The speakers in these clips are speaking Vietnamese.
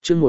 chương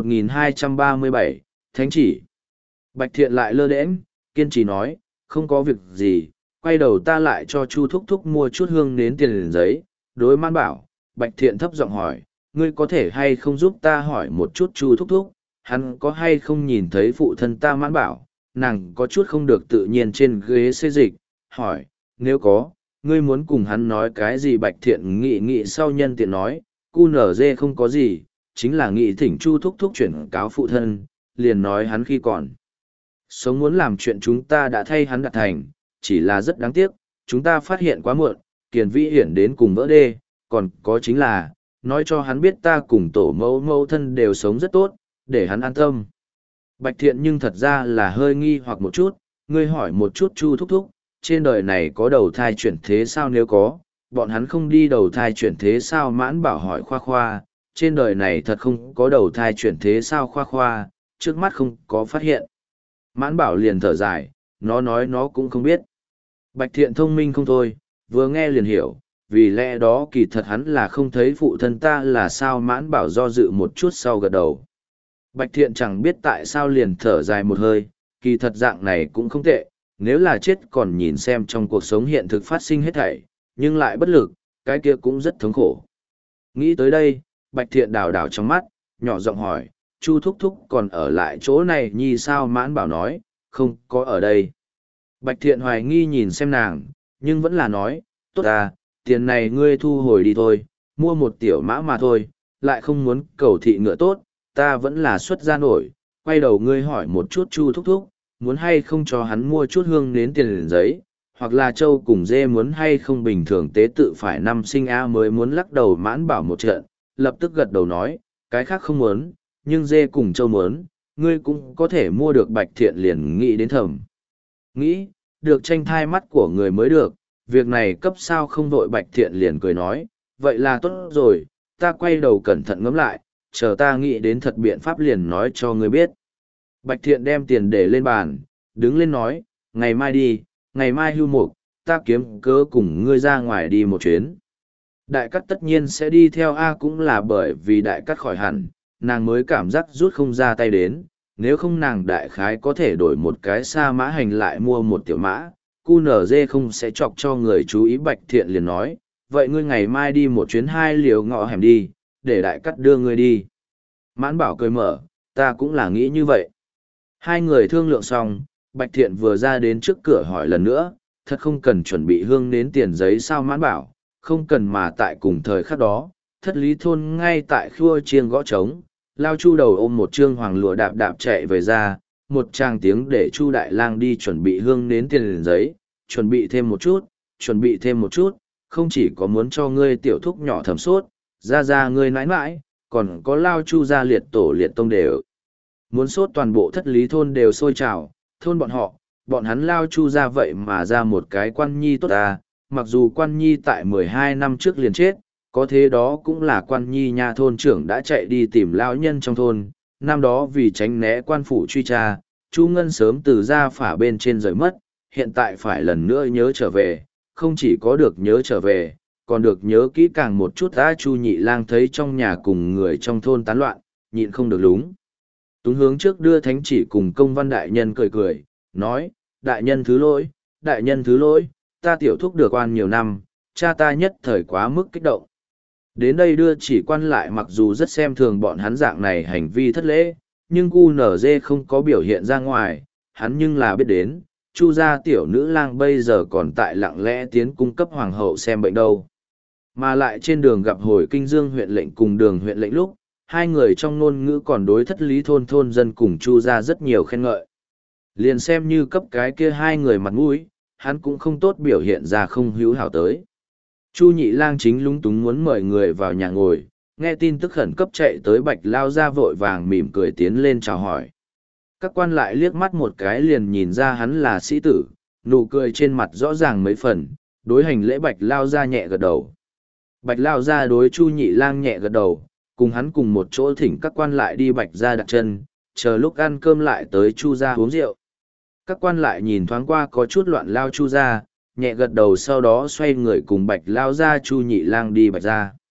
1237, Thánh chỉ. Bạch Thiện lại lơ đễnh, kiên trì nói, không có việc gì, quay đầu ta lại cho Chu thúc thúc mua chút hương nến tiền giấy. Đối Mãn Bảo, Bạch Thiện thấp giọng hỏi, ngươi có thể hay không giúp ta hỏi một chút Chu thúc thúc, hắn có hay không nhìn thấy phụ thân ta? Mãn Bảo, nàng có chút không được tự nhiên trên ghế xê dịch, hỏi, nếu có, ngươi muốn cùng hắn nói cái gì? Bạch Thiện nghị sau nhân tiện nói, cu nở dê không có gì, chính là nghị thỉnh Chu thúc thúc chuyển cáo phụ thân, liền nói hắn khi còn sống muốn làm chuyện chúng ta đã thay hắn đạt thành, chỉ là rất đáng tiếc, chúng ta phát hiện quá muộn, Kiền Vĩ Hiển đến cùng vỡ đê, còn có chính là, nói cho hắn biết ta cùng tổ mẫu mẫu thân đều sống rất tốt, để hắn an tâm. Bạch Thiện nhưng thật ra là hơi nghi hoặc một chút, ngươi hỏi một chút Chu thúc thúc, trên đời này có đầu thai chuyển thế sao? Nếu có, bọn hắn không đi đầu thai chuyển thế sao? Mãn Bảo hỏi khoa khoa, trên đời này thật không có đầu thai chuyển thế sao? Khoa khoa, trước mắt không có phát hiện. Mãn Bảo liền thở dài, nó nói nó cũng không biết. Bạch Thiện thông minh không thôi, vừa nghe liền hiểu, vì lẽ đó kỳ thật hắn là không thấy phụ thân ta là sao? Mãn Bảo do dự một chút sau gật đầu. Bạch Thiện chẳng biết tại sao liền thở dài một hơi, kỳ thật dạng này cũng không tệ, nếu là chết còn nhìn xem trong cuộc sống hiện thực phát sinh hết thảy, nhưng lại bất lực, cái kia cũng rất thống khổ. Nghĩ tới đây, Bạch Thiện đảo đảo trong mắt, nhỏ giọng hỏi, Chu thúc thúc còn ở lại chỗ này nhi sao? Mãn Bảo nói, không có ở đây. Bạch Thiện hoài nghi nhìn xem nàng, nhưng vẫn là nói, tốt à, tiền này ngươi thu hồi đi thôi, mua một tiểu mã mà thôi, lại không muốn cầu thị ngựa tốt, ta vẫn là xuất gia nổi. Quay đầu ngươi hỏi một chút Chu thúc thúc, muốn hay không cho hắn mua chút hương nến tiền giấy, hoặc là châu cùng dê muốn hay không? Bình thường tế tự phải năm sinh a mới muốn. Lắc đầu. Mãn Bảo một trận, lập tức gật đầu nói, cái khác không muốn, nhưng dê cùng châu muốn, ngươi cũng có thể mua được. Bạch Thiện liền nghĩ đến thầm nghĩ, được tranh thai mắt của người mới được, việc này cấp sao không vội. Bạch Thiện liền cười nói, vậy là tốt rồi, ta quay đầu cẩn thận ngẫm lại, chờ ta nghĩ đến thật biện pháp liền nói cho ngươi biết. Bạch Thiện đem tiền để lên bàn, đứng lên nói, ngày mai đi, ngày mai hưu mục, ta kiếm cớ cùng ngươi ra ngoài đi một chuyến. Đại cắt tất nhiên sẽ đi theo A, cũng là bởi vì đại cắt khỏi hẳn, nàng mới cảm giác rút không ra tay đến, nếu không nàng đại khái có thể đổi một cái sa mã hành lại mua một tiểu mã, QNZ không sẽ chọc cho người chú ý. Bạch Thiện liền nói, vậy ngươi ngày mai đi một chuyến 2 liều ngõ hẻm đi, để đại cắt đưa ngươi đi. Mãn Bảo cười mở, ta cũng là nghĩ như vậy. Hai người thương lượng xong, Bạch Thiện vừa ra đến trước cửa hỏi lần nữa, thật không cần chuẩn bị hương nến tiền giấy sao? Mãn Bảo, không cần, mà tại cùng thời khắc đó, Thất Lý thôn ngay tại khua chiêng gõ trống, Lao Chu đầu ôm một trương hoàng lụa đạp đạp chạy về ra, một tràng tiếng để Chu Đại Lang đi chuẩn bị hương nến tiền giấy, chuẩn bị thêm một chút, chuẩn bị thêm một chút, không chỉ có muốn cho ngươi tiểu thúc nhỏ thầm sốt, ra ngươi nãi nãi, còn có Lao Chu gia liệt tổ liệt tông đều. Muốn sốt toàn bộ Thất Lý thôn đều sôi trào, thôn bọn hắn Lao Chu ra vậy mà ra một cái quan nhi tốt ta, mặc dù quan nhi tại 12 năm trước liền chết, có thế đó cũng là quan nhi nha. Thôn trưởng đã chạy đi tìm lão nhân trong thôn, năm đó vì tránh né quan phủ truy tra, Chu Ngân sớm từ gia phả bên trên rời mất, hiện tại phải lần nữa nhớ trở về, không chỉ có được nhớ trở về, còn được nhớ kỹ càng một chút. Chu Nhị Lang thấy trong nhà cùng người trong thôn tán loạn, nhịn không được lúng túng hướng trước đưa thánh chỉ cùng công văn. Đại nhân cười, nói, đại nhân thứ lỗi, đại nhân thứ lỗi, ta tiểu thúc được oan nhiều năm, cha ta nhất thời quá mức kích động. Đến đây đưa chỉ quan lại mặc dù rất xem thường bọn hắn dạng này hành vi thất lễ, nhưng QNZ không có biểu hiện ra ngoài, hắn nhưng là biết đến, Chu gia tiểu nữ lang bây giờ còn tại lặng lẽ tiến cung cấp hoàng hậu xem bệnh đâu. Mà lại trên đường gặp hồi Kinh Dương huyện lệnh cùng Đường huyện lệnh lúc, hai người trong ngôn ngữ còn đối Thất Lý thôn thôn dân cùng Chu gia rất nhiều khen ngợi. Liền xem như cấp cái kia hai người mặt mũi, hắn cũng không tốt biểu hiện ra không hữu hảo tới. Chu Nhị Lang chính lúng túng muốn mời người vào nhà ngồi, nghe tin tức khẩn cấp chạy tới Bạch Lao ra vội vàng mỉm cười tiến lên chào hỏi. Các quan lại liếc mắt một cái liền nhìn ra hắn là sĩ tử, nụ cười trên mặt rõ ràng mấy phần, đối hành lễ Bạch Lao ra nhẹ gật đầu. Bạch Lao ra đối Chu Nhị Lang nhẹ gật đầu, cùng hắn cùng một chỗ thỉnh các quan lại đi Bạch ra đặt chân, chờ lúc ăn cơm lại tới Chu ra uống rượu. Các quan lại nhìn thoáng qua có chút loạn Lao Chu ra, nhẹ gật đầu, sau đó xoay người cùng Bạch Lao ra Chu Nhị Lang đi Bạch ra.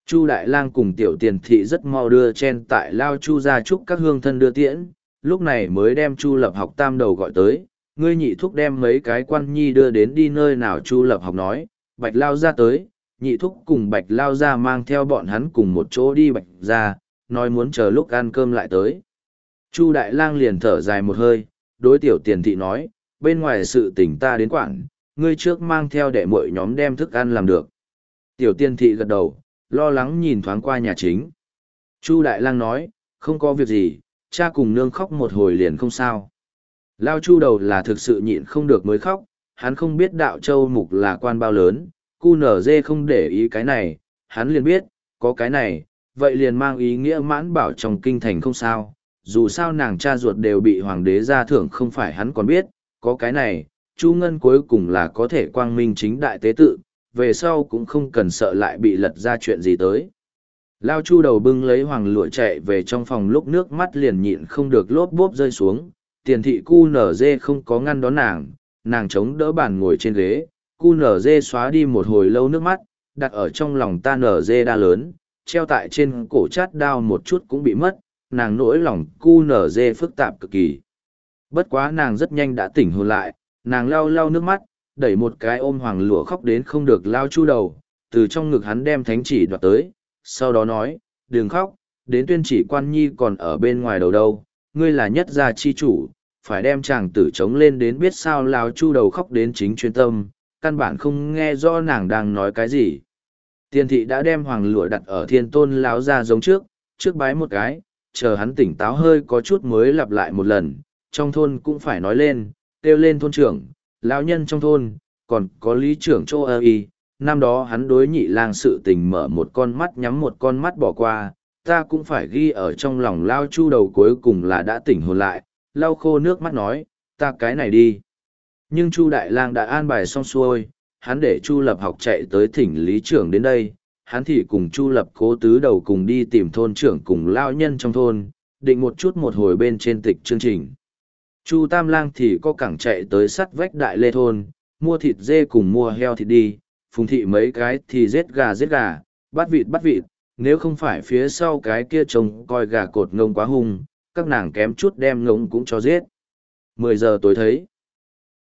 Chu Đại Lang cùng Tiểu Tiền Thị rất mau đưa chen tại Lao Chu ra chúc các hương thân đưa tiễn, lúc này mới đem Chu Lập Học tam đầu gọi tới, ngươi nhị thúc đem mấy cái quan nhi đưa đến đi nơi nào. Chu Lập Học nói, Bạch Lao ra tới, nhị thúc cùng Bạch Lao ra mang theo bọn hắn cùng một chỗ đi Bạch ra, nói muốn chờ lúc ăn cơm lại tới. Chu Đại Lang liền thở dài một hơi, đối Tiểu Tiền Thị nói, bên ngoài sự tình ta đến quản, ngươi trước mang theo đệ muội nhóm đem thức ăn làm được. Tiểu Tiền Thị gật đầu, lo lắng nhìn thoáng qua nhà chính. Chu Đại Lang nói, không có việc gì, cha cùng nương khóc một hồi liền không sao. Lao Chu đầu là thực sự nhịn không được mới khóc, hắn không biết đạo châu mục là quan bao lớn, cu nở dê không để ý cái này, hắn liền biết, có cái này, vậy liền mang ý nghĩa mãn bảo trong kinh thành không sao, dù sao nàng cha ruột đều bị hoàng đế gia thưởng không phải hắn còn biết, có cái này, Chu Ngân cuối cùng là có thể quang minh chính đại tế tự, về sau cũng không cần sợ lại bị lật ra chuyện gì tới. Lao Chu đầu bưng lấy hoàng lụa chạy về trong phòng, lúc nước mắt liền nhịn không được lốp bốp rơi xuống, Tiền Thị cu nở dê không có ngăn đón nàng chống đỡ bàn ngồi trên ghế, cu nở dê xóa đi một hồi lâu nước mắt, đặt ở trong lòng ta nở dê đa lớn, treo tại trên cổ chát đao một chút cũng bị mất, nàng nỗi lòng cu nở dê phức tạp cực kỳ. Bất quá nàng rất nhanh đã tỉnh hồn lại, nàng lau lau nước mắt, đẩy một cái ôm hoàng lụa khóc đến không được. Lao Chu đầu, từ trong ngực hắn đem thánh chỉ đoạt tới, sau đó nói, đừng khóc, đến tuyên chỉ quan nhi còn ở bên ngoài đầu đâu, ngươi là nhất gia chi chủ, phải đem chàng tử chống lên đến biết sao. Lao Chu đầu khóc đến chính chuyên tâm, căn bản không nghe rõ nàng đang nói cái gì. Tiền Thị đã đem hoàng lụa đặt ở Thiên Tôn lão ra giống trước bái một cái, chờ hắn tỉnh táo hơi có chút mới lặp lại một lần, trong thôn cũng phải nói lên, kêu lên thôn trưởng, lão nhân trong thôn, còn có lý trưởng Châu Ơ Y. Năm đó hắn đối Nhị Lang sự tình mở một con mắt nhắm một con mắt bỏ qua, ta cũng phải ghi ở trong lòng. Lao Chu đầu cuối cùng là đã tỉnh hồn lại, lau khô nước mắt nói, ta cái này đi. Nhưng Chu Đại Lang đã an bài xong xuôi, hắn để Chu Lập Học chạy tới thỉnh lý trưởng đến đây, hắn thì cùng Chu Lập Cố tứ đầu cùng đi tìm thôn trưởng cùng lao nhân trong thôn, định một chút một hồi bên trên tịch chương trình. Chu Tam Lang thì có cẳng chạy tới sắt vách Đại Lê thôn, mua thịt dê cùng mua heo thịt đi, Phùng Thị mấy cái thì giết gà, bắt vịt, nếu không phải phía sau cái kia trông coi gà cột ngông quá hung, các nàng kém chút đem ngông cũng cho giết. 10 giờ tối thấy.